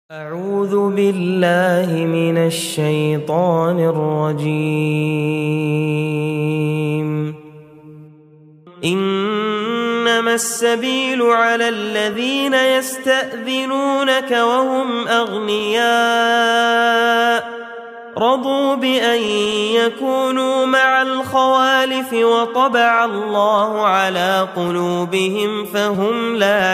أعوذ بالله من الشيطان الرجيم. إنما السبيل على الذين يستأذنونك وهم أغنياء رضوا بأن يكونوا مع الخوالف وطبع الله على قلوبهم فهم لا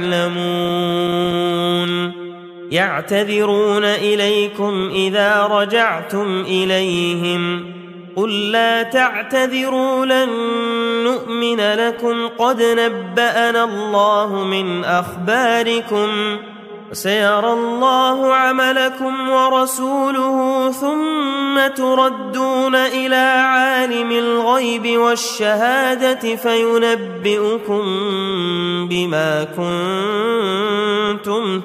يعلمون. يعتذرون إليكم إذا رجعتم إليهم قل لا تعتذروا لن نؤمن لكم قد نبأنا الله من أخباركم وسيرى الله عملكم ورسوله ثم تردون إلى عالم الغيب والشهادة فينبئكم بما كنتم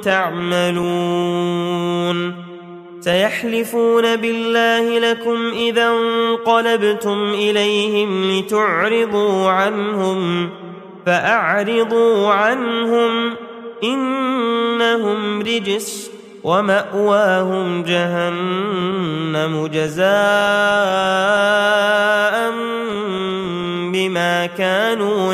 تعملون. سيحلفون بالله لكم إذا انقلبتم إليهم لتعرضوا عنهم فأعرضوا عنهم إنهم رجس ومأواهم جهنم جزاء بما كانوا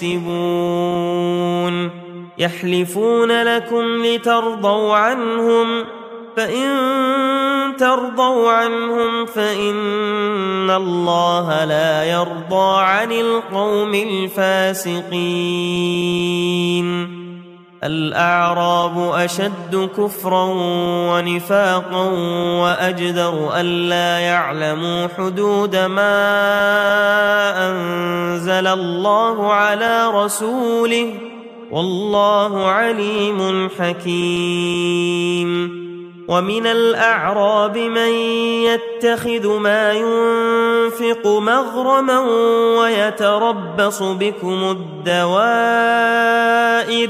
يكسبون. يحلفون لكم لترضوا عنهم فإن ترضوا عنهم فإن الله لا يرضى عن القوم الفاسقين. الأعراب أشد كفرا ونفاقا وأجدر ألا يعلموا حدود ما أنزل الله على رسوله والله عليم حكيم. ومن الأعراب من يتخذ ما ينفق مغرما ويتربص بكم الدوائر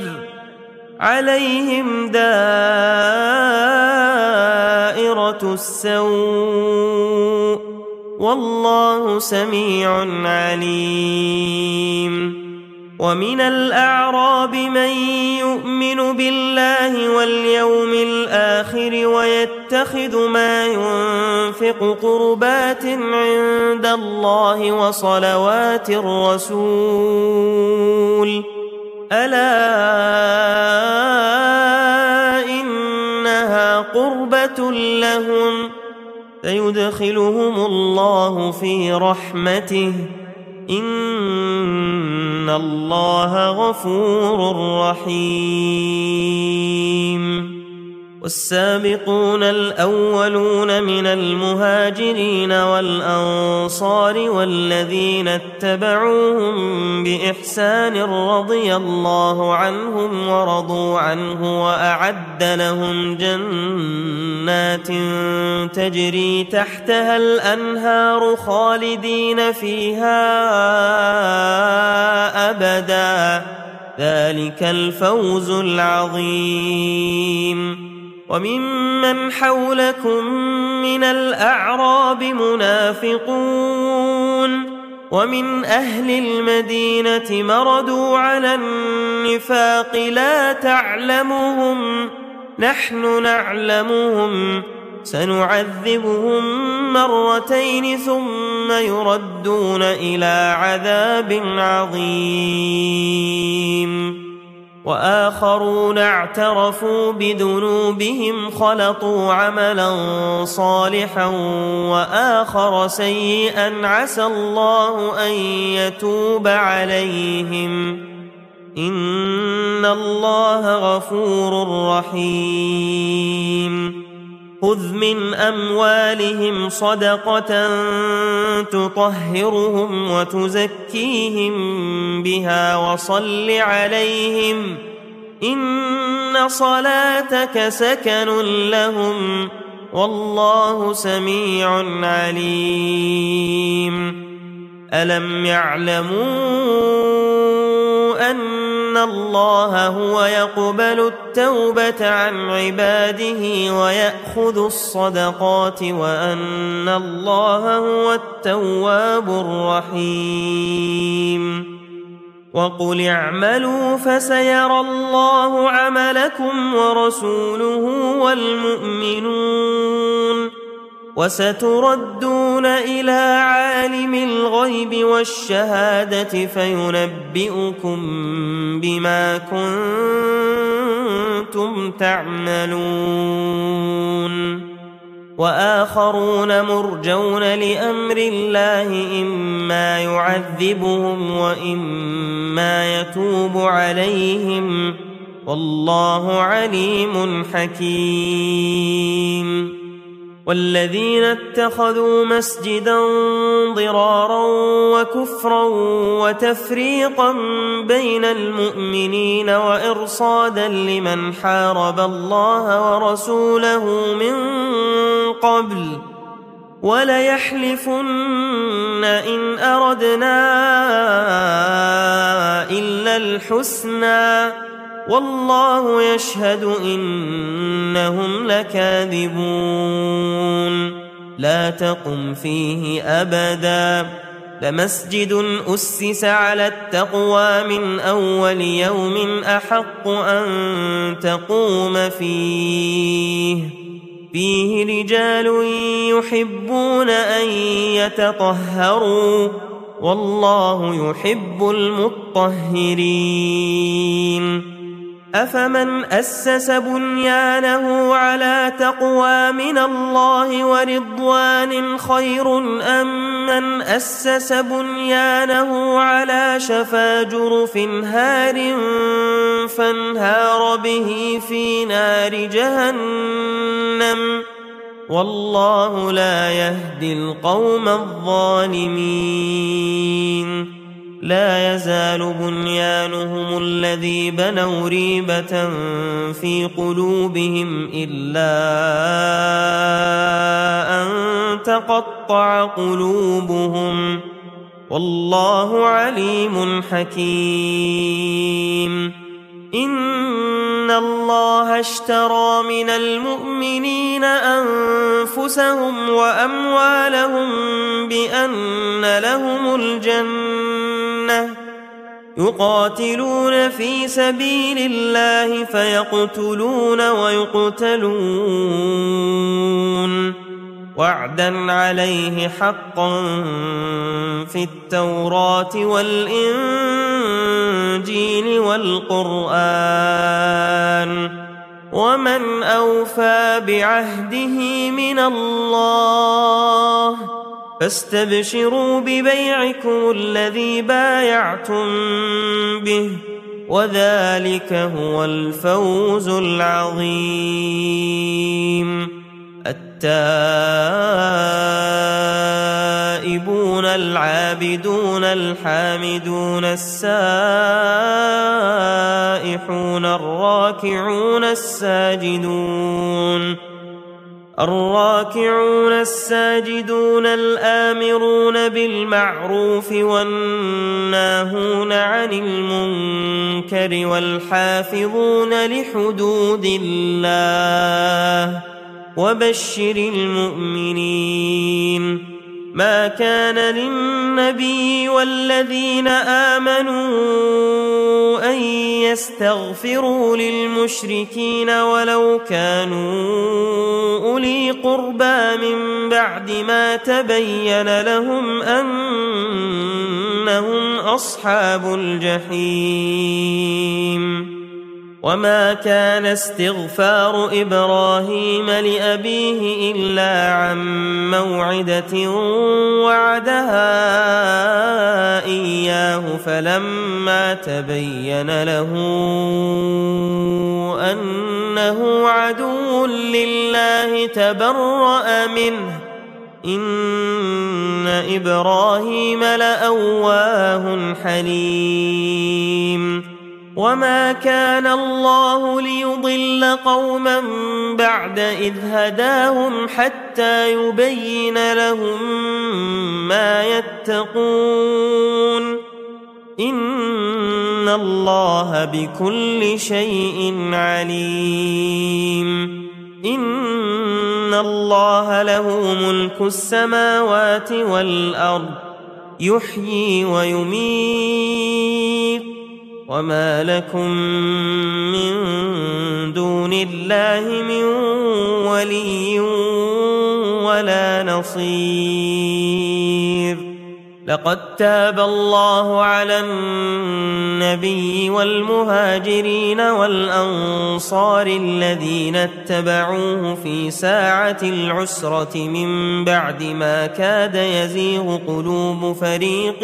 عليهم دائرة السوء والله سميع عليم. ومن الأعراب من يؤمن بالله واليوم الآخر ويتخذ ما ينفق قربات عند الله وصلوات الرسول ألا إنها قربة لهم سيدخلهم الله في رحمته إن الله غفور رحيم. والسابقون الأولون من المهاجرين والأنصار والذين اتبعوهم بإحسان رضي الله عنهم ورضوا عنه وأعد لهم جنات تجري تحتها الأنهار خالدين فيها أبدا ذلك الفوز العظيم. وممن حولكم من الأعراب منافقون ومن أهل المدينة مردوا على النفاق لا تعلمهم نحن نعلمهم سنعذبهم مرتين ثم يردون إلى عذاب عظيم. وآخرون اعترفوا بذنوبهم خلطوا عملا صالحا وآخر سيئا عسى الله أن يتوب عليهم إن الله غفور رحيم. خذ من أموالهم صدقة تطهرهم وتزكيهم بها وصل عليهم إن صلاتك سكن لهم والله سميع عليم. ألم يعلموا أن الله هو يقبل التوبة عن عباده ويأخذ الصدقات وأن الله هو التواب الرحيم. وقل اعملوا فسيرى الله عملكم ورسوله والمؤمنون وستردون إلى عالم الغيب والشهادة فينبئكم بما كنتم تعملون وآخرون مرجون لأمر الله إما يعذبهم وإما يتوب عليهم والله عليم حكيم والذين اتخذوا مسجدا ضرارا وكفرا وتفريقا بين المؤمنين وإرصادا لمن حارب الله ورسوله من قبل وليحلفن إن أردنا إلا الحسنى والله يشهد إنهم لكاذبون لا تقم فيه أبدا لمسجد أسس على التقوى من أول يوم أحق أن تقوم فيه رجال يحبون أن يتطهروا والله يحب المطهرين أفمن أسس بنيانه على تقوى من الله ورضوان خير أم من أسس بنيانه على شفا جرف هار فانهار به في نار جهنم والله لا يهدي القوم الظالمين لا يزال بنيانهم الذي بنوا ريبة في قلوبهم إلا أن تقطع قلوبهم والله عليم حكيم إن الله اشترى من المؤمنين أنفسهم وأموالهم بأن لهم الجنة يقاتلون في سبيل الله فيقتلون ويقتلون وعدا عليه حقا في التوراة والإنجيل والقرآن ومن أوفى بعهده من الله فاستبشروا ببيعكم الذي بايعتم به وذلك هو الفوز العظيم التائبون العابدون الحامدون السائحون الراكعون الساجدون الآمرون بالمعروف والناهون عن المنكر والحافظون لحدود الله وبشر المؤمنين ما كان للنبي والذين آمنوا أن يستغفروا للمشركين ولو كانوا أولي قربى من بعد ما تبين لهم أنهم أصحاب الجحيم وما كان استغفار إبراهيم لأبيه إلا عن موعدة وعدها إياه فلما تبين له أنه عدو لله تبرأ منه إن إبراهيم لأواه حليم وما كان الله ليضل قوما بعد إذ هداهم حتى يبين لهم ما يتقون إن الله بكل شيء عليم إن الله له ملك السماوات والأرض يحيي ويميت وما لكم من دون الله من ولي ولا نصير. لقد تاب الله على النبي والمهاجرين والأنصار الذين اتبعوه في ساعة العسرة من بعد ما كاد يزيغ قلوب فريق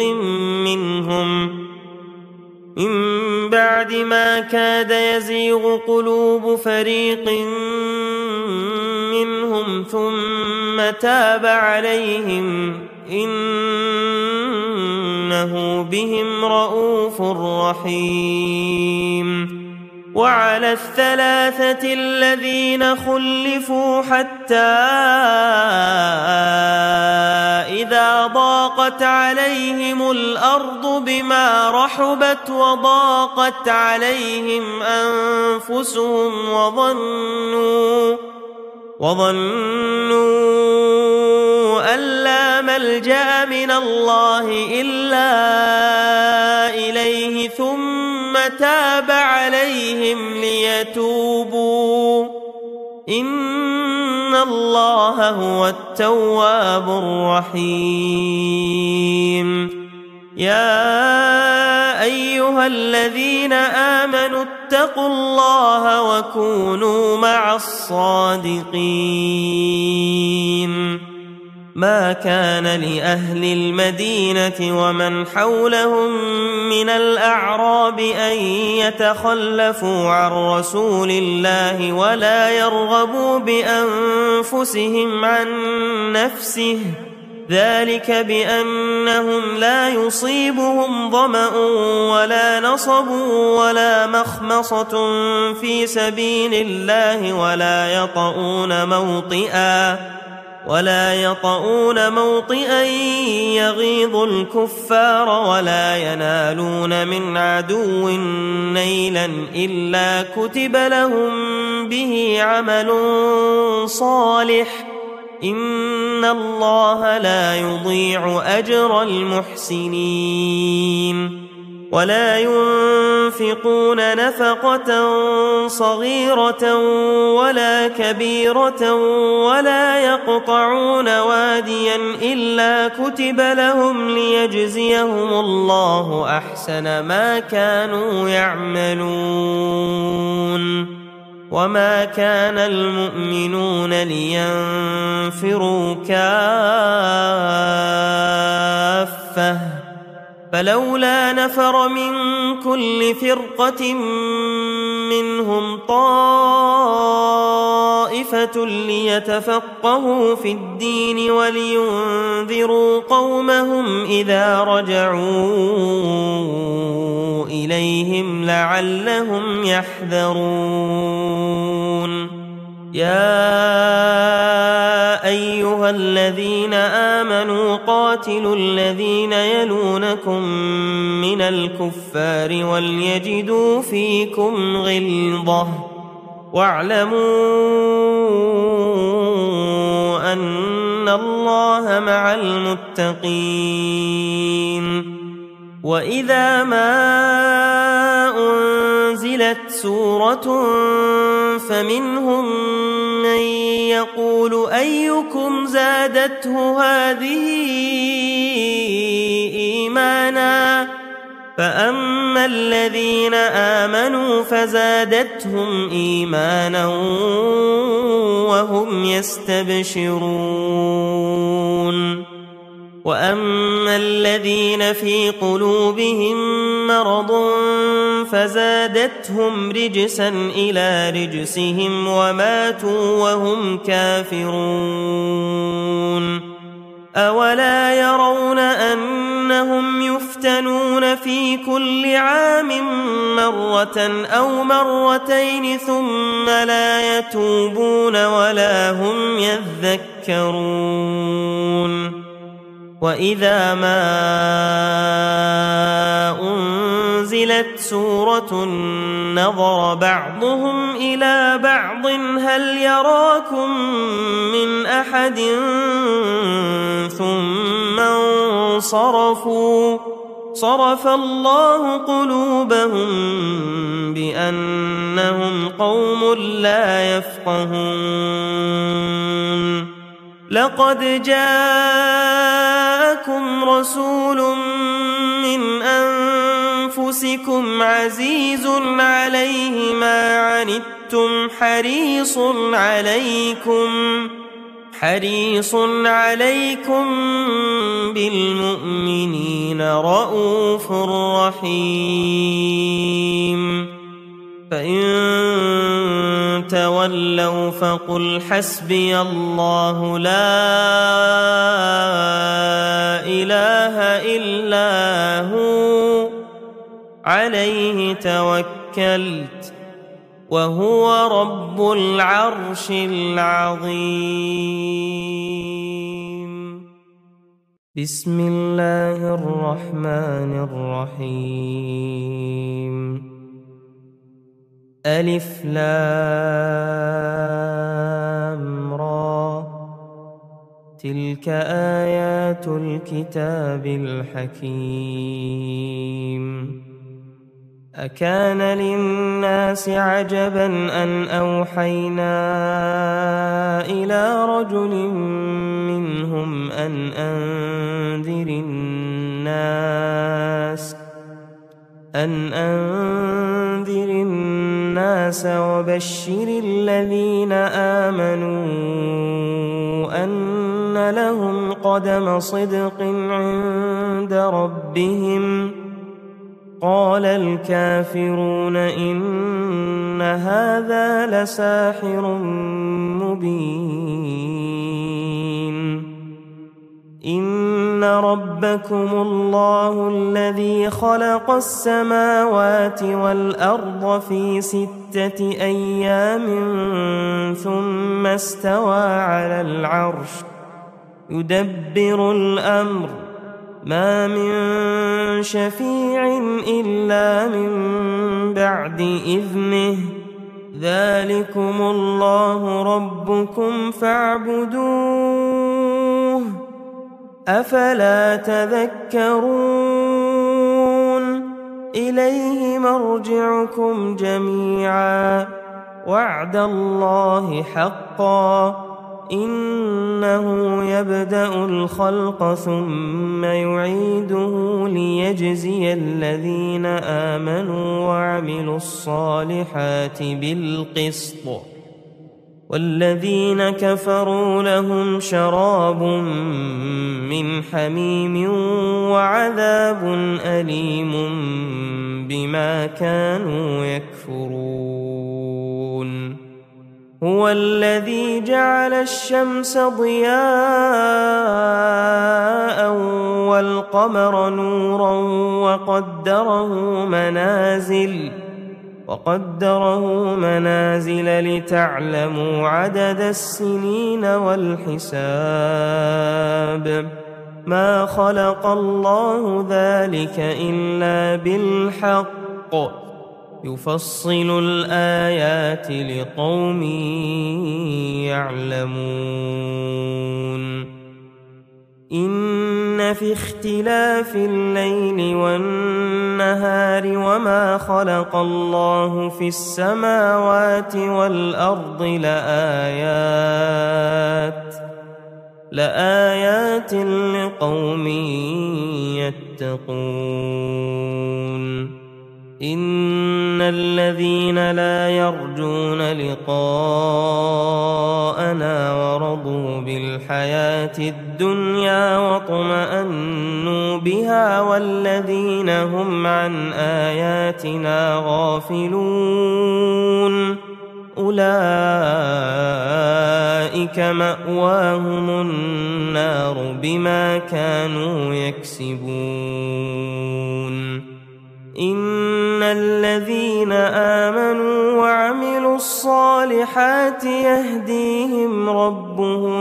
منهم ثم تاب عليهم إنه بهم رءوف رحيم. وعلى الثلاثة الذين خلفوا حتى إذا ضاقت عليهم الأرض بما رحبت وضاقت عليهم أنفسهم وظنوا أن لا ملجأ من الله إلا إليه ثم تاب عليهم ليتوبوا إن الله هو التواب الرحيم. يا أيها الذين آمنوا اتقوا الله وكونوا مع الصادقين. ما كان لأهل المدينة ومن حولهم من الأعراب أن يتخلفوا عن رسول الله ولا يرغبوا بأنفسهم عن نفسه، ذلك بأنهم لا يصيبهم ظمأ ولا نصب ولا مخمصة في سبيل الله ولا يطؤون موطئا يغيظ الكفار ولا ينالون من عدو نيلا إلا كتب لهم به عمل صالح إن الله لا يضيع أجر المحسنين. ولا ينفقون نفقة صغيرة ولا كبيرة ولا يقطعون واديا إلا كتب لهم ليجزيهم الله أحسن ما كانوا يعملون. وما كان المؤمنون لينفروا كافة فلولا نفر من كل فرقة منهم طائفة ليتفقهوا في الدين ولينذروا قومهم إذا رجعوا إليهم لعلهم يحذرون. يا أيها الذين آمنوا قاتلوا الذين يلونكم من الكفار وليجدوا فيكم غلظة واعلموا أن الله مع المتقين. وإذا ما أنزلت سورة فمنهم من يقول أيكم زادته هذه إيمانا فأما الذين آمنوا فزادتهم إيمانا وهم يستبشرون. وأما الذين في قلوبهم مرض فزادتهم رجسا إلى رجسهم وماتوا وهم كافرون. أولا يرون أنهم يفتنون في كل عام مرة أو مرتين ثم لا يتوبون ولا هم يذكرون. وإذا ما أنزلت سورة نظر بعضهم إلى بعض هل يراكم من أحد ثم انصرفوا صرف الله قلوبهم بأنهم قوم لا يفقهون لقد جاءكم رسول من أنفسكم عزيز عليه ما عنتم حريص عليكم بالمؤمنين رؤوف رحيم فإن تولوا فقل حسبي الله لا إله إلا هو عليه توكلت وهو رب العرش العظيم بسم الله الرحمن الرحيم ألف لام را تلك آيات الكتاب الحكيم أكان للناس عجبا أن أوحينا إلى رجل منهم أن أنذر الناس وبشر الذين آمنوا أن لهم قدم صدق عند ربهم قال الكافرون إن هذا لساحر مبين إن ربكم الله الذي خلق السماوات والأرض في 6 أيام ثم استوى على العرش يدبر الأمر ما من شفيع إلا من بعد إذنه ذلكم الله ربكم فاعبدوه أفلا تذكرون إليه مرجعكم جميعا وعد الله حقا إنه يبدأ الخلق ثم يعيده ليجزي الذين آمنوا وعملوا الصالحات بالقسط والذين كفروا لهم شراب من حميم وعذاب أليم بما كانوا يكفرون هو الذي جعل الشمس ضياء والقمر نورا وقدره منازل لتعلموا عدد السنين والحساب ما خلق الله ذلك إلا بالحق يفصل الآيات لقوم يعلمون إن في اختلاف الليل والنهار وما خلق الله في السماوات والأرض لآيات لقوم يتقون إن الذين لا يرجون لقاءنا ورضوا بالحياة الدنيا واطمأنوا بها والذين هم عن آياتنا غافلون أولئك مأواهم النار بما كانوا يكسبون إن الذين آمنوا وعملوا الصالحات يهديهم ربهم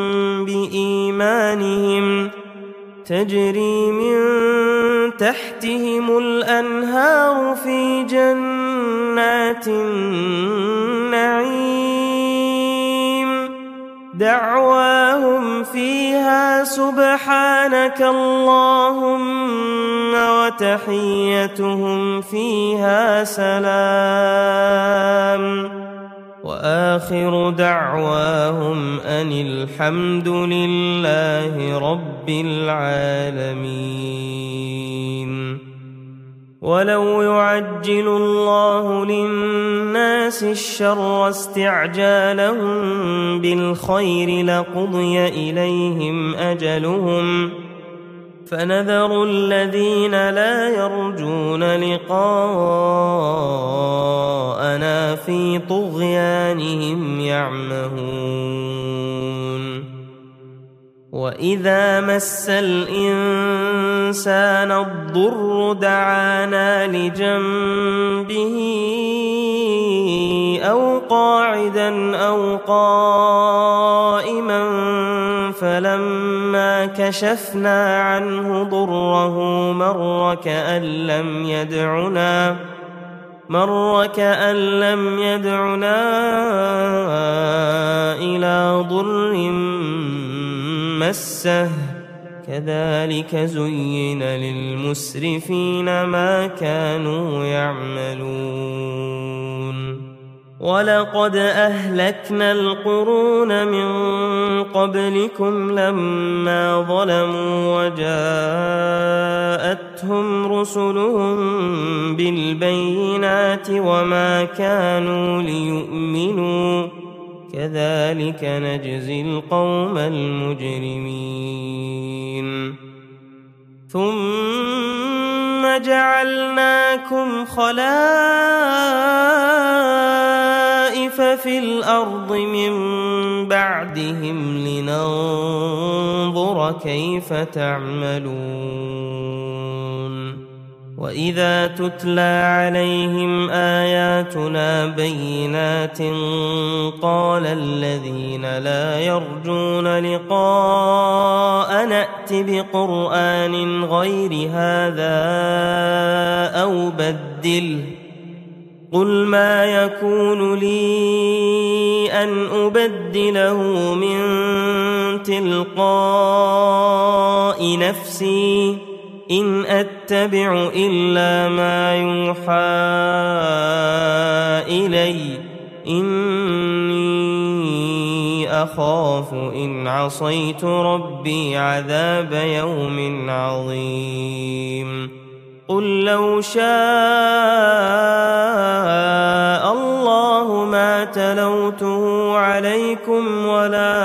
بإيمانهم تجري من تحتهم الأنهار في جنات النعيم دعواهم فيها سبحانك اللهم وتحيتهم فيها سلام وآخر دعواهم أن الحمد لله رب العالمين. ولو يعجل الله للناس الشر استعجالهم بالخير لقضي إليهم أجلهم فنذر الذين لا يرجون لقاءنا في طغيانهم يعمهون. وإذا مس الإنسان الضر دعانا لجنبه أو قاعدا أو قائما فلما كشفنا عنه ضره مر كأن لم يدعنا إلى ضر مسه كذلك زين للمسرفين ما كانوا يعملون. ولقد أهلكنا القرون من قبلكم لما ظلموا وجاءتهم رسلهم بالبينات وما كانوا ليؤمنوا كذلك نجزي القوم المجرمين. ثم جعلناكم خلائف في الأرض من بعدهم لننظر كيف تعملون. وإذا تتلى عليهم آياتنا بينات قال الذين لا يرجون لقاء نأت بقرآن غير هذا أو بدله قل ما يكون لي أن أبدله من تلقاء نفسي إن أتبع إلا ما يوحى إلي إني أخاف إن عصيت ربي عذاب يوم عظيم. قل لو شاء الله ما تلوته عليكم ولا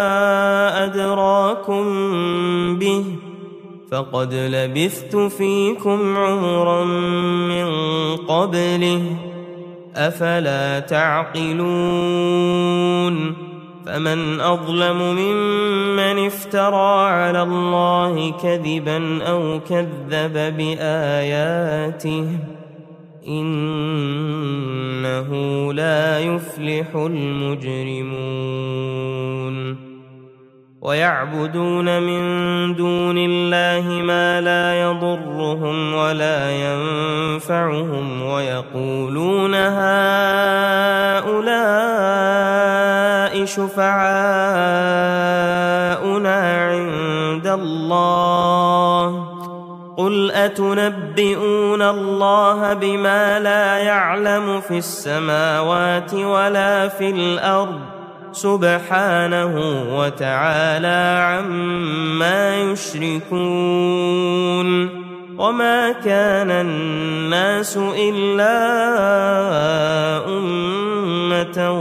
أدراكم به فقد لبثت فيكم عمرا من قبله أفلا تعقلون. فمن أظلم ممن افترى على الله كذبا أو كذب بآياته إنه لا يفلح المجرمون. ويعبدون من دون الله ما لا يضرهم ولا ينفعهم ويقولون هؤلاء شفعاؤنا عند الله قل أتنبئون الله بما لا يعلم في السماوات ولا في الأرض سبحانه وتعالى عما يشركون. وما كان الناس إلا أمة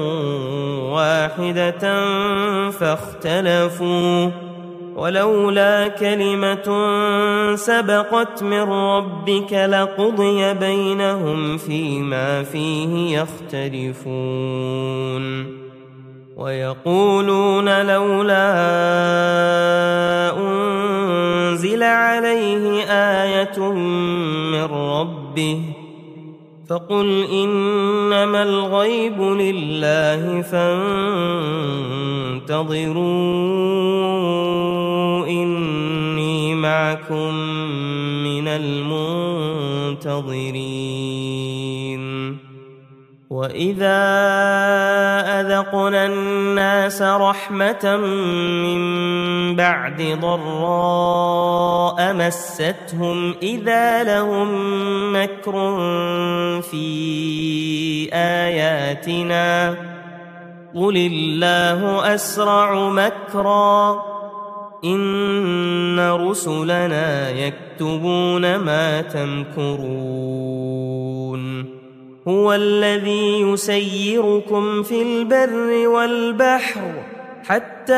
واحدة فاختلفوا ولولا كلمة سبقت من ربك لقضي بينهم فيما فيه يختلفون. ويقولون لولا أنزل عليه آية من ربه فقل إنما الغيب لله فانتظروا إني معكم من المنتظرين. وإذا أذقنا الناس رحمة من بعد ضراء مستهم إذا لهم مكر في آياتنا قل الله أسرع مكرا إن رسلنا يكتبون ما تمكرون هو الذي يسيركم في البر والبحر حتى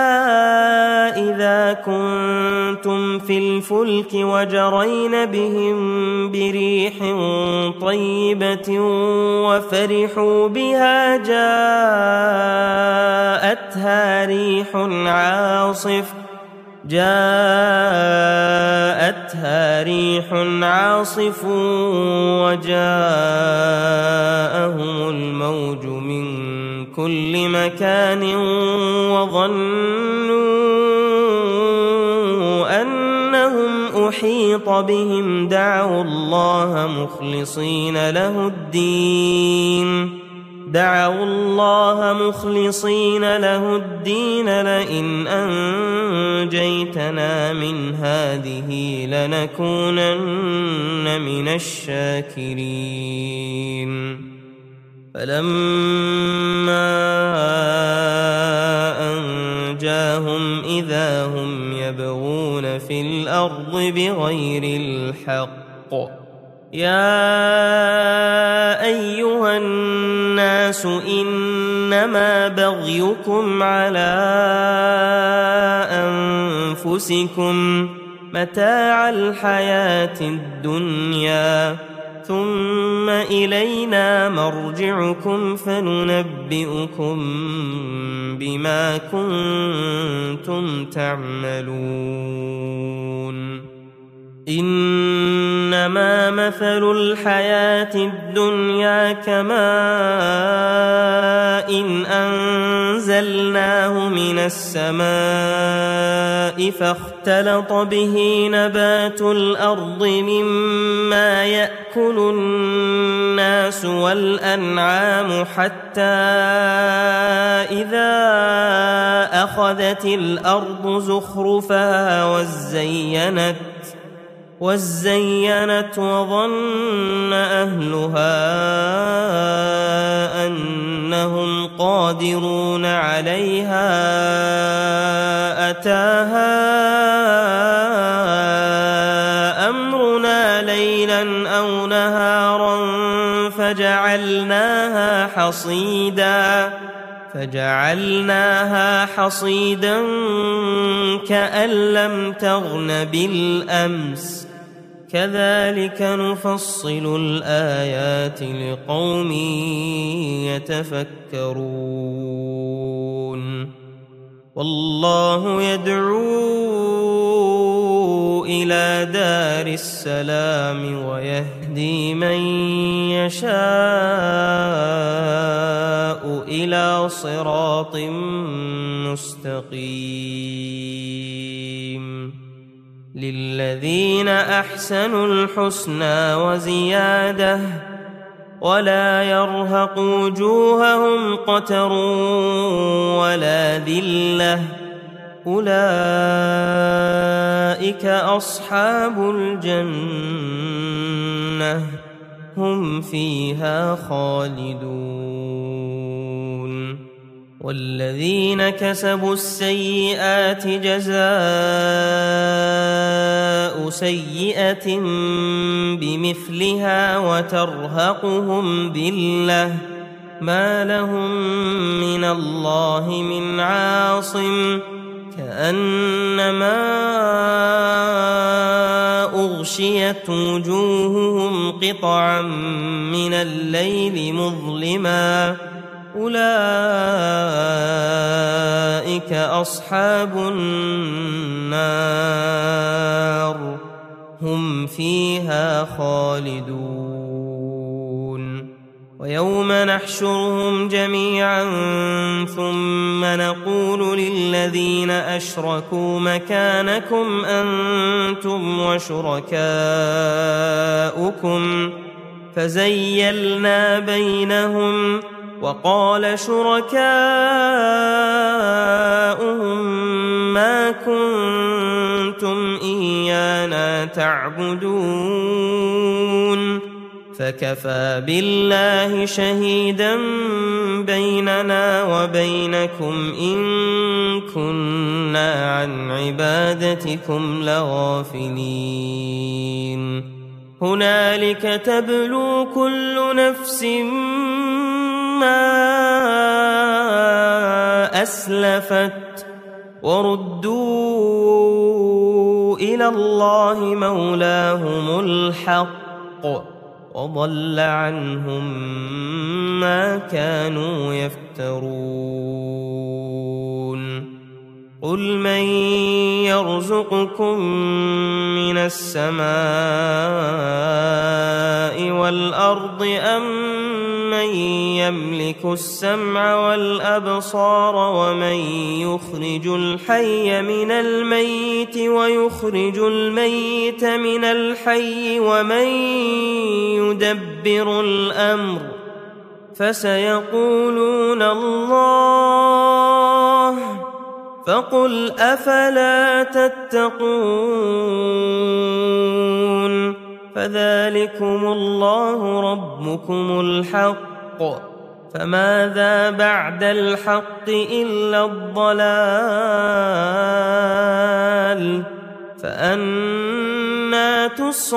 إذا كنتم في الفلك وجرين بهم بريح طيبة وفرحوا بها جاءتها ريح عاصف وجاءهم الموج من كل مكان وظنوا أنهم أحيط بهم دعوا الله مخلصين له الدين لئن أنجيتنا من هذه لنكونن من الشاكرين فلما أنجاهم إذا هم يبغون في الأرض بغير الحق يا أيها الناس إنما بغيكم على أنفسكم متاع الحياة الدنيا ثم إلينا مرجعكم فننبئكم بما كنتم تعملون إنما مثل الحياة الدنيا كماء إن أنزلناه من السماء فاختلط به نبات الأرض مما يأكل الناس والأنعام حتى إذا أخذت الأرض زخرفها وزينت وظن أهلها أنهم قادرون عليها أتاها أمرنا ليلا أو نهارا فجعلناها حصيدا كأن لم تغن بالأمس كذلك نفصل الآيات لقوم يتفكرون والله يدعو إلى دار السلام ويهدي من يشاء إلى صراط مستقيم للذين أحسنوا الحسنى وزيادة ولا يرهق وجوههم قتر ولا ذلة أولئك أصحاب الجنة هم فيها خالدون والذين كسبوا السيئات جزاء سيئة بمثلها وترهقهم ذلة ما لهم من الله من عاصم كأنما أغشيت وجوههم قطعا من الليل مظلما أولئك أصحاب النار هم فيها خالدون ويوم نحشرهم جميعا ثم نقول للذين أشركوا مكانكم أنتم وشركاؤكم فزيلنا بينهم وقال شركاؤهم ما كنتم إيانا تعبدون فكفى بالله شهيدا بيننا وبينكم إن كنا عن عبادتكم لغافلين هنالك تبلو كل نفس ما أسلفت وردوا إلى الله مولاهم الحق وضل عنهم ما كانوا يفترون قل من يرزقكم من السماء والأرض أم من يملك السمع والأبصار ومن يخرج الحي من الميت ويخرج الميت من الحي ومن يدبر الأمر فسيقولون الله فقل أفلا تتقون فذلكم الله ربكم الحق فماذا بعد الحق إلا الضلال فأنى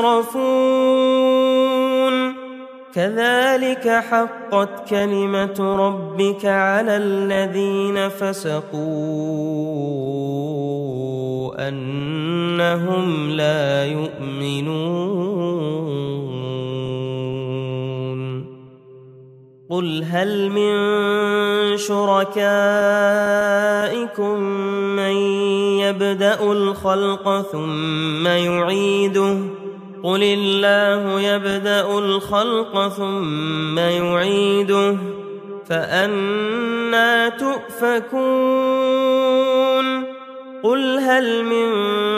تصرفون كذلك حقت كلمة ربك على الذين فسقوا أنهم لا يؤمنون قل هل من شركائكم من يبدأ الخلق ثم يعيده قل الله يبدأ الخلق ثم يعيده فأنى تؤفكون قل هل من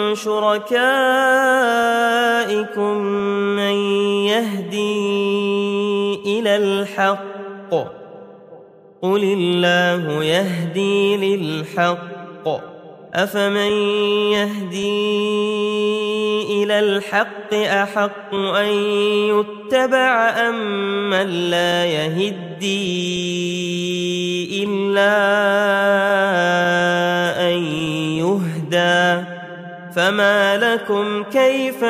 شركائكم من يهدي إلى الحق قل الله يهدي للحق أفمن يهدي إلى الحق أحق أن يتبع أم من لا يهدي إلا أن يهدى فما لكم كيف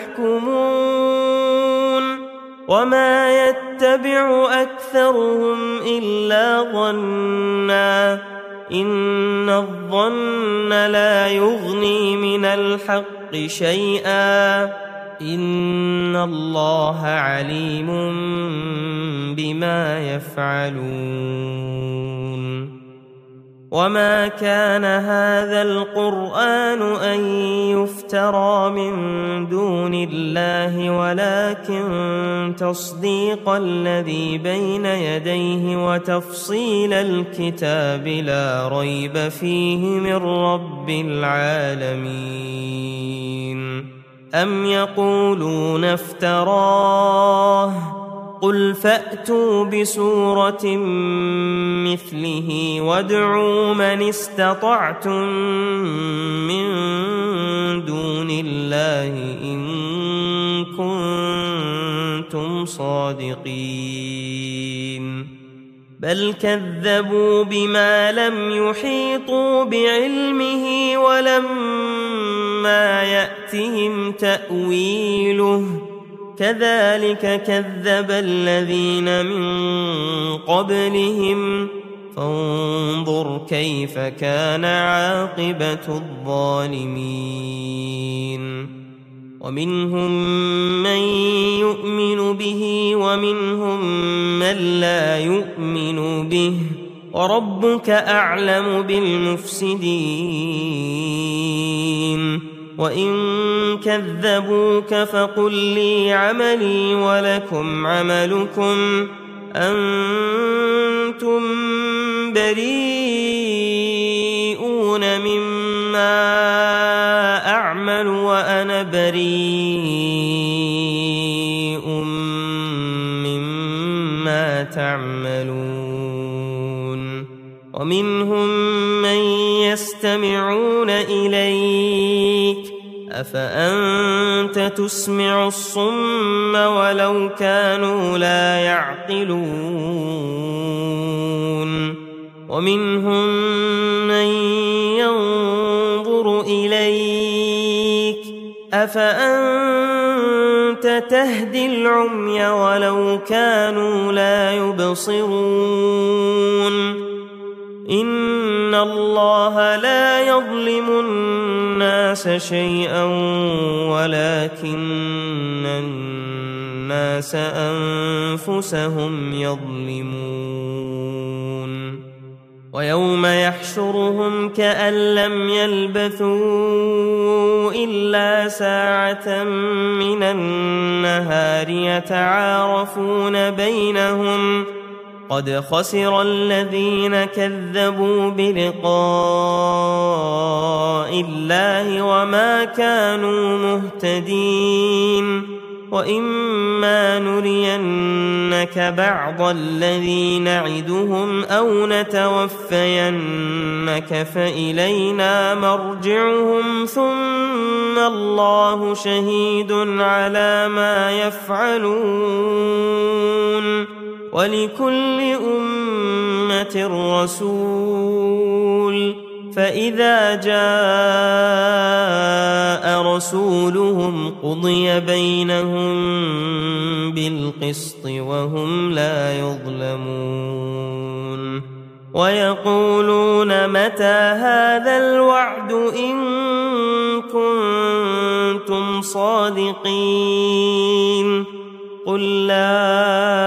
تحكمون وما يتبع أكثرهم إلا ظنًّا إن الظن لا يغني من الحق شيئا إن الله عليم بما يفعلون وما كان هذا القرآن أن يفترى من دون الله ولكن تصديق الذي بين يديه وتفصيل الكتاب لا ريب فيه من رب العالمين أم يقولون افتراه قل فأتوا بسورة مثله وادعوا من استطعتم من دون الله إن كنتم صادقين بل كذبوا بما لم يحيطوا بعلمه ولما يأتهم تأويله كذلك كذب الذين من قبلهم فانظر كيف كان عاقبة الظالمين ومنهم من يؤمن به ومنهم من لا يؤمن به وربك أعلم بالمفسدين وإن كذبوك فقل لي عملي ولكم عملكم أنتم بريئون مما أعمل وأنا بريء ومنهم من يستمعون إليك أفأنت تسمع الصم ولو كانوا لا يعقلون ومنهم من ينظر إليك أفأنت تهدي العمي ولو كانوا لا يبصرون إن الله لا يظلم الناس شيئا ولكن الناس أنفسهم يظلمون ويوم يحشرهم كأن لم يلبثوا إلا ساعة من النهار يتعارفون بينهم قد خسر الذين كذبوا بلقاء الله وما كانوا مهتدين وإما نرينك بعض الذي نعدهم أو نتوفينك فإلينا مرجعهم ثم الله شهيد على ما يفعلون ولكل أمة رسول فإذا جاء رسولهم قضي بينهم بالقسط وهم لا يظلمون ويقولون متى هذا الوعد إن كنتم صادقين قل لا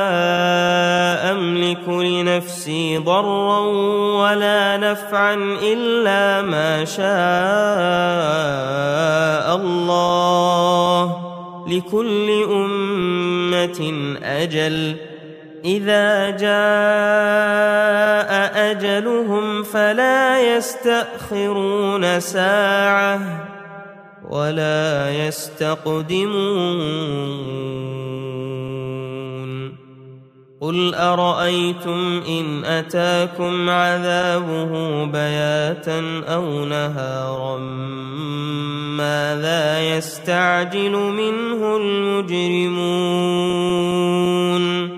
أملك لنفسي ضرا ولا نفعا إلا ما شاء الله لكل أمة أجل إذا جاء أجلهم فلا يستأخرون ساعة ولا يستقدمون قل أرأيتم إن أتاكم عذابه بياتا أو نهارا ماذا يستعجل منه المجرمون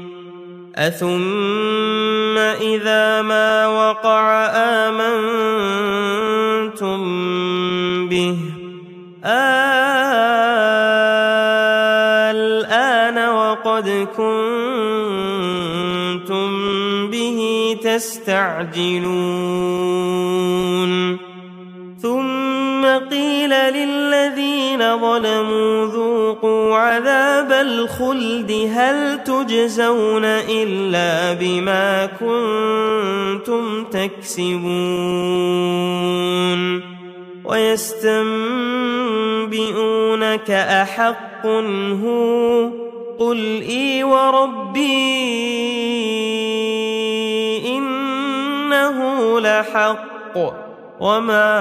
أثم إذا ما وقع آمنتم به الآن وقد كنتم به تستعجلون ثم قيل للذين ظلموا ذوقوا عذاب الخلد هل تجزون إلا بما كنتم تكسبون ويستنبئونك أحق هو قل إي وربي إنه لحق وما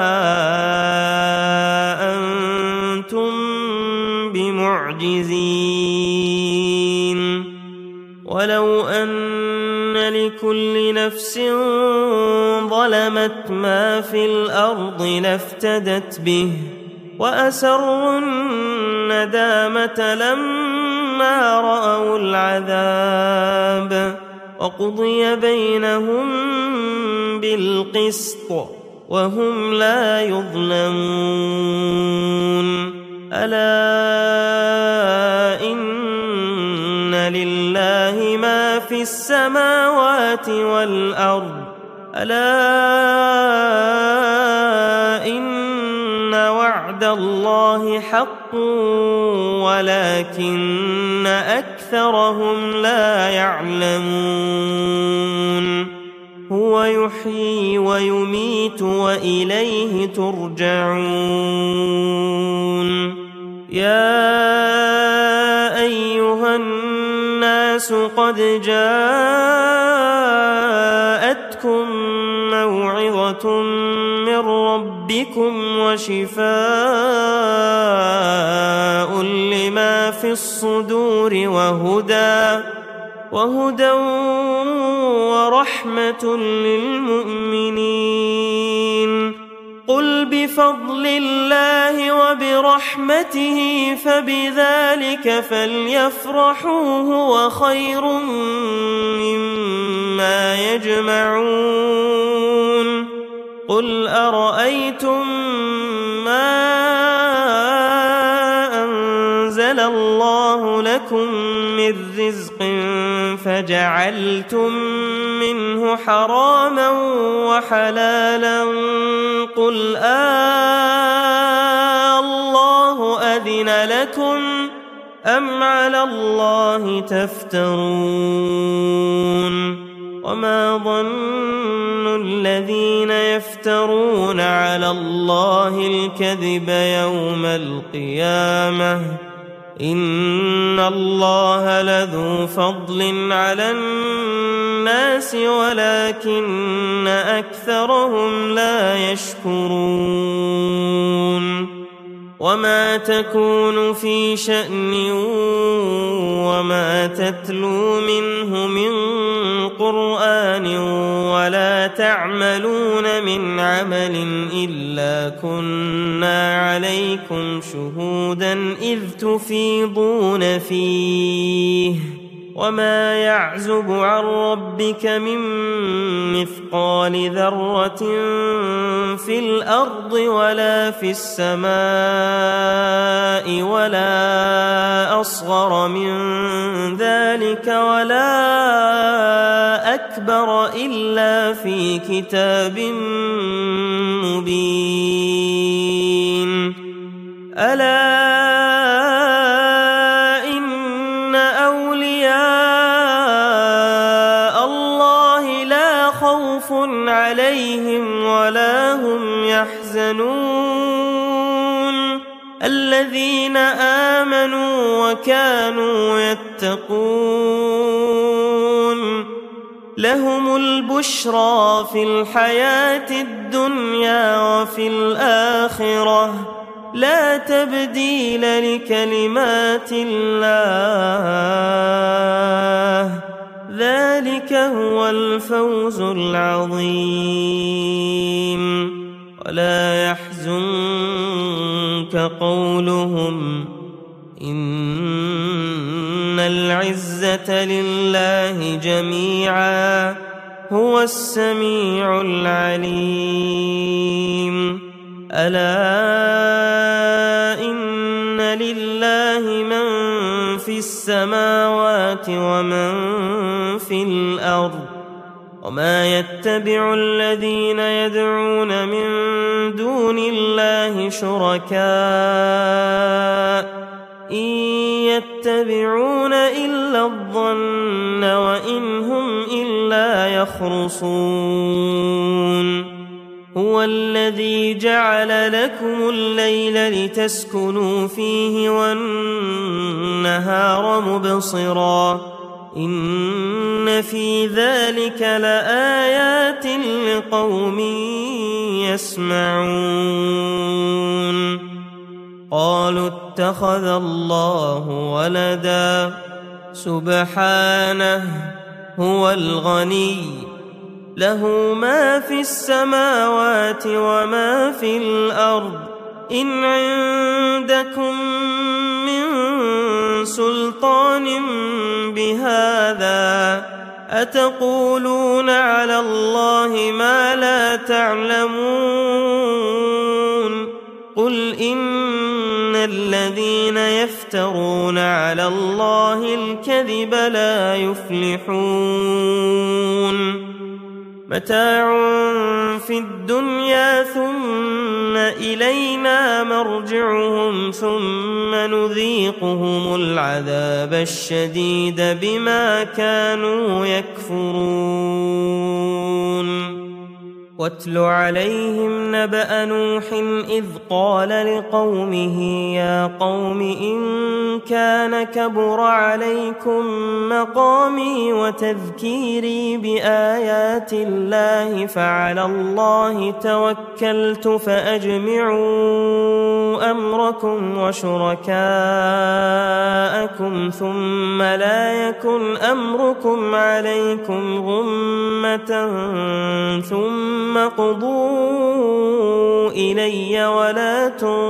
أنتم بمعجزين ولو أن لكل نفس ظلمت ما في الأرض لافتدت به وأسروا الندامة لما رأوا العذاب وقضي بينهم بالقسط وهم لا يظلمون ألا إن لله ما في السماوات والأرض ألا إن وعد الله حق ولكن أكثرهم لا يعلمون هو يحيي ويميت وإليه ترجعون يا أيها الناس قد جاءتكم موعظة من ربكم وشفاء لما في الصدور وهدى ورحمة للمؤمنين. قل بفضل الله وبرحمته فبذلك فليفرحوا هو خير مما يجمعون. قل أرأيتم ما أنزل الله لكم من رزق فجعلتم منه حراما وحلالا قل الله أذن لكم أم على الله تفترون. وما ظن الذين يفترون على الله الكذب يوم القيامة إن الله لذو فضل على الناس ولكن أكثرهم لا يشكرون. وما تكون في شأن وما تتلو منه من قرآن ولا تعملون من عمل إلا كنا عليكم شهودا إذ تفيضون فيه. وما يعزب عن ربك من مثقال ذرة في الأرض ولا في السماء ولا أصغر من ذلك ولا أكبر إلا في كتاب مبين. ألا إن أولياء الله لا خوف عليهم ولا هم يحزنون الذين آمنوا وكانوا يتقون. لهم البشرى في الحياة الدنيا وفي الآخرة لا تبديل لكلمات الله ذلك هو الفوز العظيم. ولا يحزنك قولهم إن العزة لله جميعا هو السميع العليم. ألا إن لله من في السماوات ومن في الأرض وما يتبع الذين يدعون من دون الله شركاء إن يتبعون إلا الظن وإن هم إلا يخرصون. هو الذي جعل لكم الليل لتسكنوا فيه والنهار مبصرا إن في ذلك لآيات لقوم يسمعون. قالوا اتخذ الله ولدا سبحانه هو الغني له ما في السماوات وما في الأرض إن عندكم من سلطان بهذا أتقولون على الله ما لا تعلمون. قل إن الذين يفترون على الله الكذب لا يفلحون. متاع في الدنيا ثم إلينا مرجعهم ثم نذيقهم العذاب الشديد بما كانوا يكفرون. واتل عليهم نبأ نوح إذ قال لقومه يا قوم إن كان كبر عليكم مقامي وتذكيري بآيات الله فعلى الله توكلت فأجمعوا أمركم وشركاءكم ثم لا يكن أمركم عليكم غمة ثم قضوا إلي ولا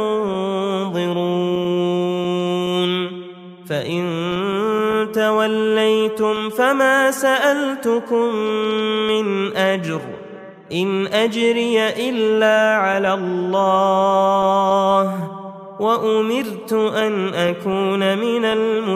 تنظرون فإن توليتم فما سألتكم من أجر إن أجري إلا على الله وأمرت أن أكون من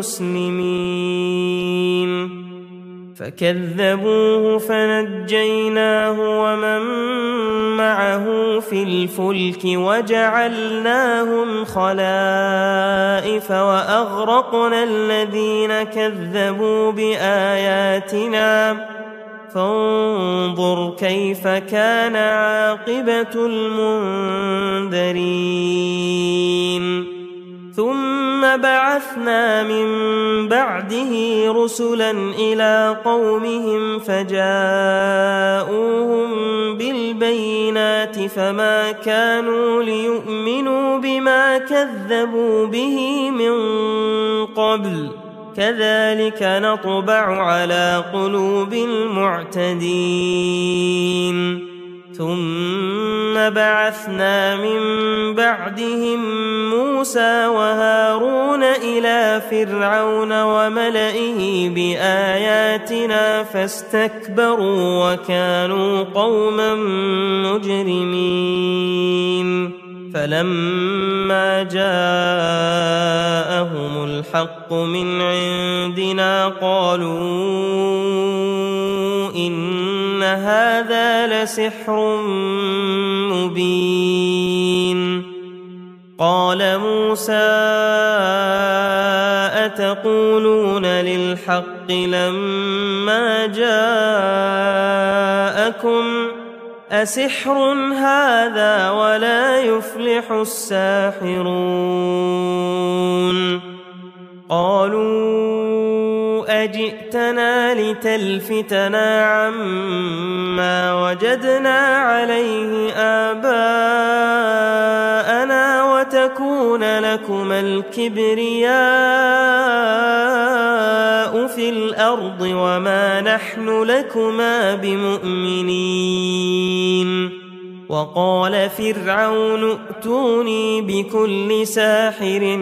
المسلمين فكذبوه فنجيناه ومن معه في الفلك وجعلناهم خلائف وأغرقنا الذين كذبوا بآياتنا فانظر كيف كان عاقبة المنذرين ثم بعثنا من بعده رسلا إلى قومهم فجاءوهم بالبينات فما كانوا ليؤمنوا بما كذبوا به من قبل كذلك نطبع على قلوب المعتدين ثم بعثنا من بعدهم موسى وهارون إلى فرعون وملئه بآياتنا فاستكبروا وكانوا قوما مجرمين فلما جاءهم الحق من عندنا قالوا إن هذا لسحر مبين قال موسى أتقولون للحق لما جاءكم أسحر هذا ولا يفلح الساحرون قالوا أجئتنا لتلفتنا عما وجدنا عليه آباءنا وتكون لكما الكبرياء في الأرض وما نحن لكما بمؤمنين وقال فرعون ائتوني بكل ساحر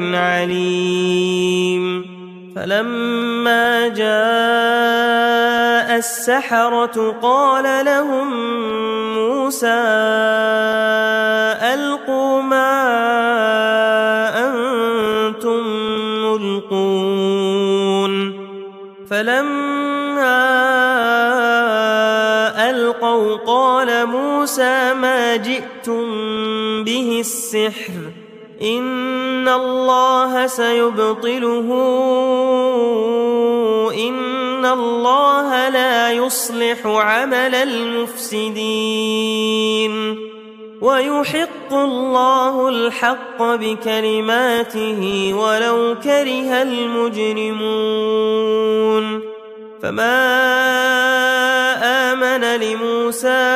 عليم فلما جاء السحرة قال لهم موسى ألقوا ما أنتم ملقون فلما ألقوا قال موسى ما جئتم به السحر إن الله سيبطله إن الله لا يصلح عمل المفسدين ويحق الله الحق بكلماته ولو كره المجرمون فما آمن لموسى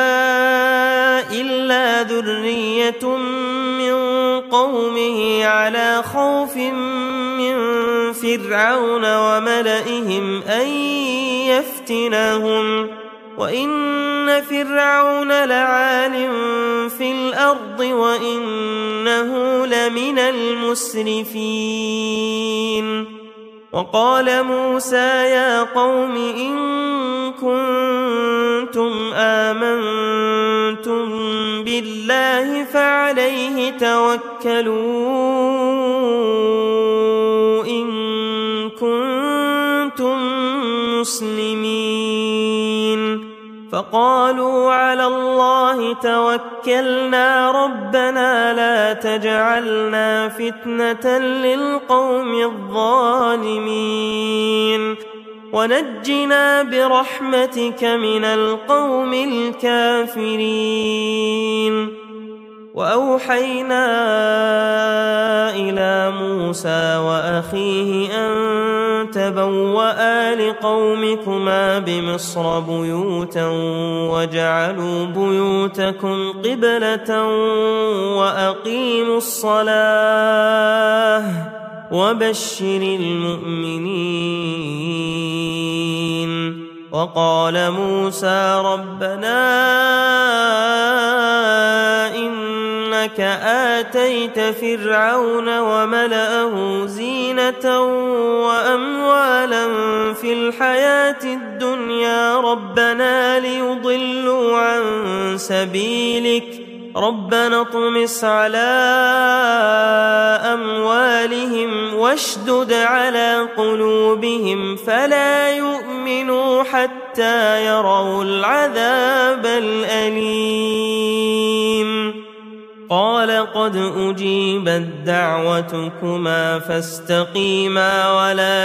إلا ذرية من قومه على خوف من فرعون وملئهم أن يفتنهم وإن فرعون لعال في الأرض وإنه لمن المسرفين وقال موسى يا قوم إن كنتم آمنتم بالله فعليه توكلوا إن كنتم مسلمين فقالوا على الله توكلنا ربنا لا تجعلنا فتنة للقوم الظالمين ونجنا برحمتك من القوم الكافرين. وأوحينا إلى موسى وأخيه أن تبوأ لقومكما بمصر بيوتا واجعلوا بيوتكم قبلة وأقيموا الصلاة وبشر المؤمنين. وقال موسى ربنا إنك آتيت فرعون وملأه زينة وأموالا في الحياة الدنيا ربنا ليضلوا عن سبيلك ربنا اطمس على أموالهم واشدد على قلوبهم فلا يؤمنوا حتى يروا العذاب الأليم. قال قد أجيبت دعوتكما فاستقيما ولا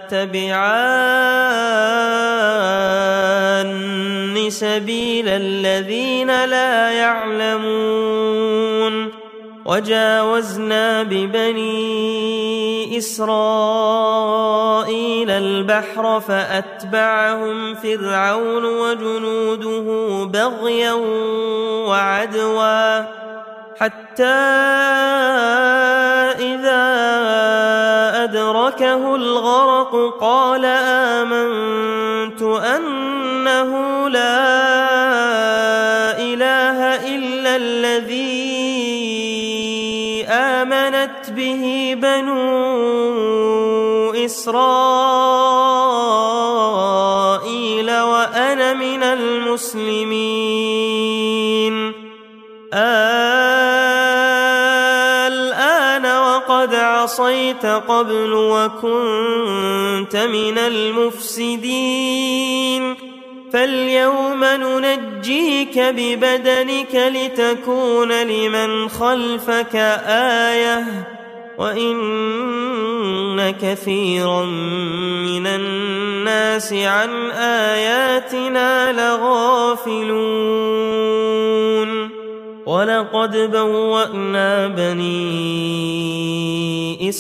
تتبعان سبيل الذين لا يعلمون. وجاوزنا ببني إسرائيل البحر فأتبعهم فرعون وجنوده بغيا وعدوا حتى إذا أدركه الغرق قال آمنت أنه لا إله إلا الذي آمنت به بنو إسرائيل وأنا من المسلمين. الآن وقد عصيت قبل وكنت من المفسدين فاليوم ننجيك ببدنك لتكون لمن خلفك آية وإن كثيرا من الناس عن آياتنا لغافلون. ولقد بوأنا بني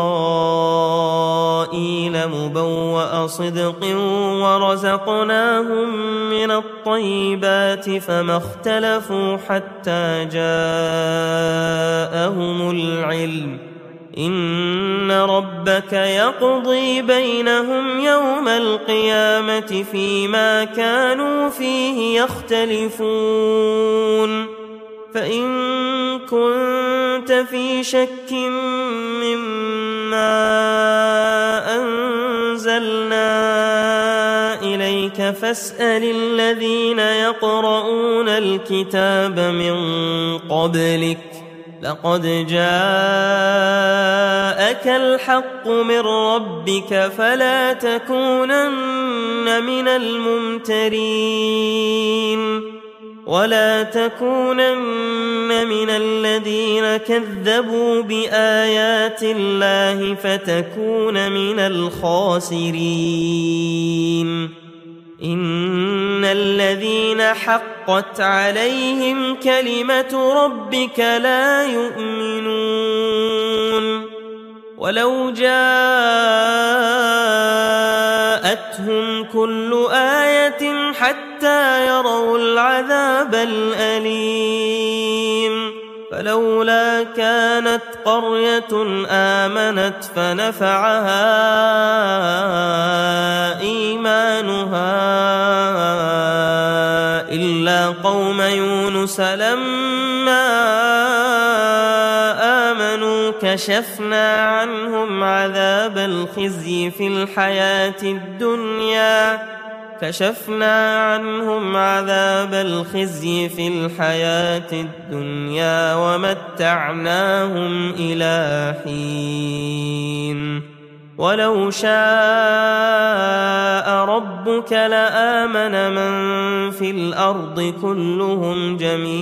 إسرائيل مبوأ صدق ورزقناهم من الطيبات فما اختلفوا حتى جاءهم العلم إن ربك يقضي بينهم يوم القيامة فيما كانوا فيه يختلفون. فإن كنت في شك مما أنزلنا إليك فاسأل الذين يقرؤون الكتاب من قبلك لقد جاءك الحق من ربك فلا تكونن من الممترين ولا تكونن من الذين كذبوا بآيات الله فتكون من الخاسرين. إن الذين حقت عليهم كلمة ربك لا يؤمنون ولو جاءتهم كل آية حتى يروا العذاب الأليم فلولا كانت قرية آمنت فنفعها إيمانها إلا قوم يونس لما آمنوا كشفنا عنهم عذاب الخزي في الحياة الدنيا ومتعناهم إلى حين. ولو شاء ربك لآمن من في الأرض كلهم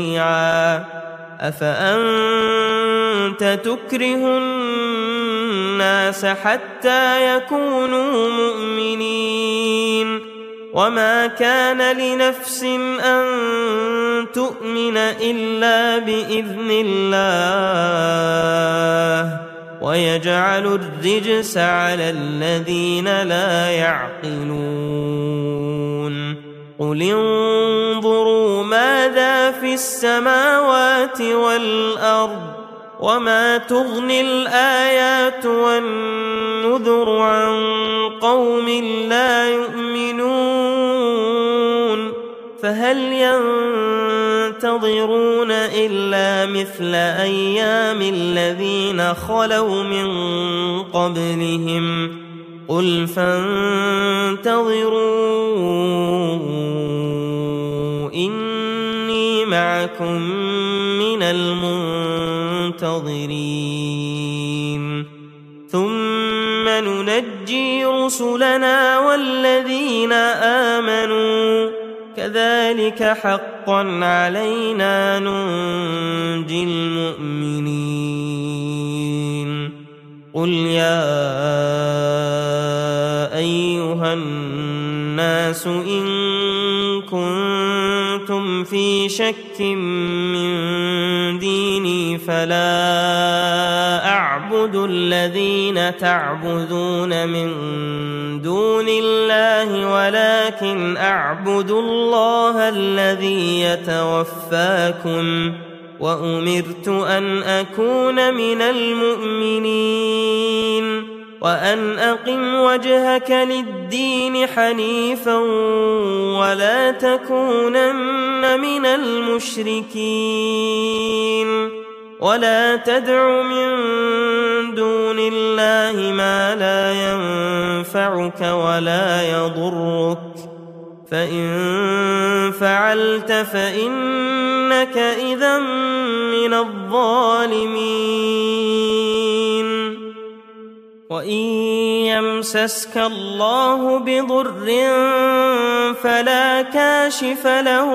جميعا أفأنت تكره الناس حتى يكونوا مؤمنين وما كان لنفس أن تؤمن إلا بإذن الله ويجعل الرجس على الذين لا يعقلون قل انظروا ماذا في السماوات والأرض وما تغني الآيات والنذر عن قوم لا يؤمنون فهل ينتظرون إلا مثل أيام الذين خلوا من قبلهم قل فانتظروا إني معكم من المنتظرين ثم ننجي رسلنا والذين آمنوا كذلك حقا علينا ننجي المؤمنين قل يا أيها الناس إن كنتم في شك من ديني فلا أعبد الذين تعبدون من دون الله ولكن أعبد الله الذي يتوفاكم وأمرت أن أكون من المؤمنين وأن أقم وجهك للدين حنيفا ولا تكونن من المشركين ولا تدع من دون الله ما لا ينفعك ولا يضرك فإن فعلت فإنك إذا من الظالمين وإن يمسسك الله بضر فلا كاشف له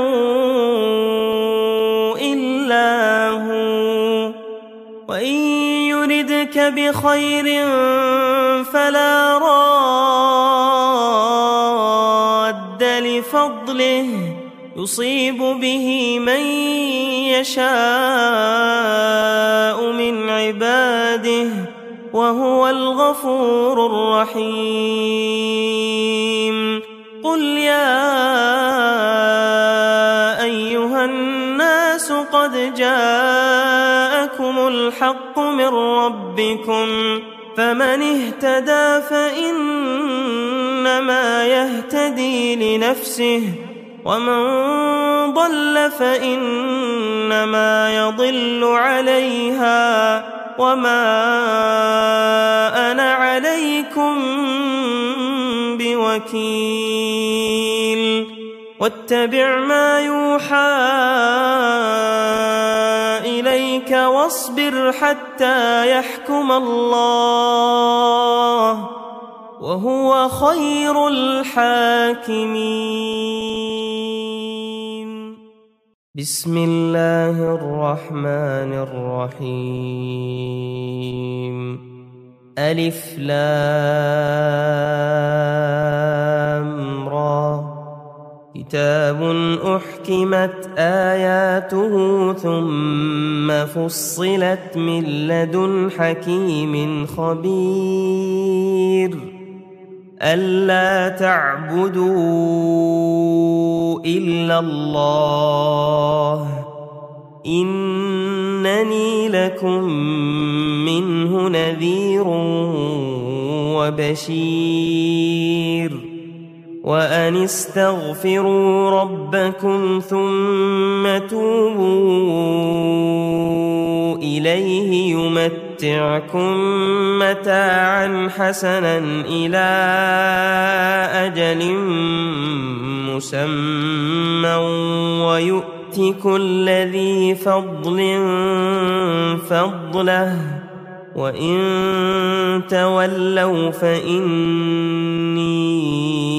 إلا هو وإن يردك بخير فلا راد لفضله يصيب به من يشاء من عباده وهو الغفور الرحيم قل يا أيها الناس قد جاءكم الحق من ربكم فمن اهتدى فإنما يهتدي لنفسه ومن ضل فإنما يضل عليها وما أنا عليكم بوكيل واتبع ما يوحى إليك واصبر حتى يحكم الله وهو خير الحاكمين بسم الله الرحمن الرحيم ألف لام را كتاب أحكمت آياته ثم فصلت من لدن حكيم خبير ألا تعبدوا إلا الله إنني لكم منه نذير وبشير وأن استغفروا ربكم ثم توبوا إليه يمتعكم متاعا حسنا إلى أجل مسمى ويؤت كل ذي فضل فضله وإن تولوا فإني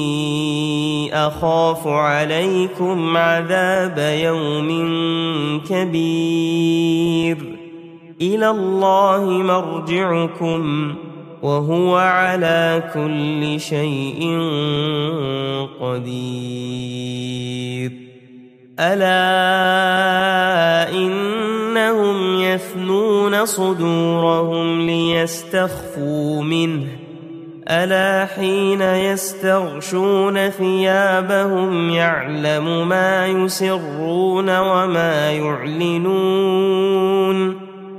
أخاف عليكم عذاب يوم كبير إلى الله مرجعكم وهو على كل شيء قدير ألا إنهم يثنون صدورهم ليستخفوا منه ألا حين يستغشون ثيابهم يعلم ما يسرون وما يعلنون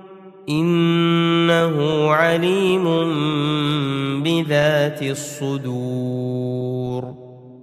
إنه عليم بذات الصدور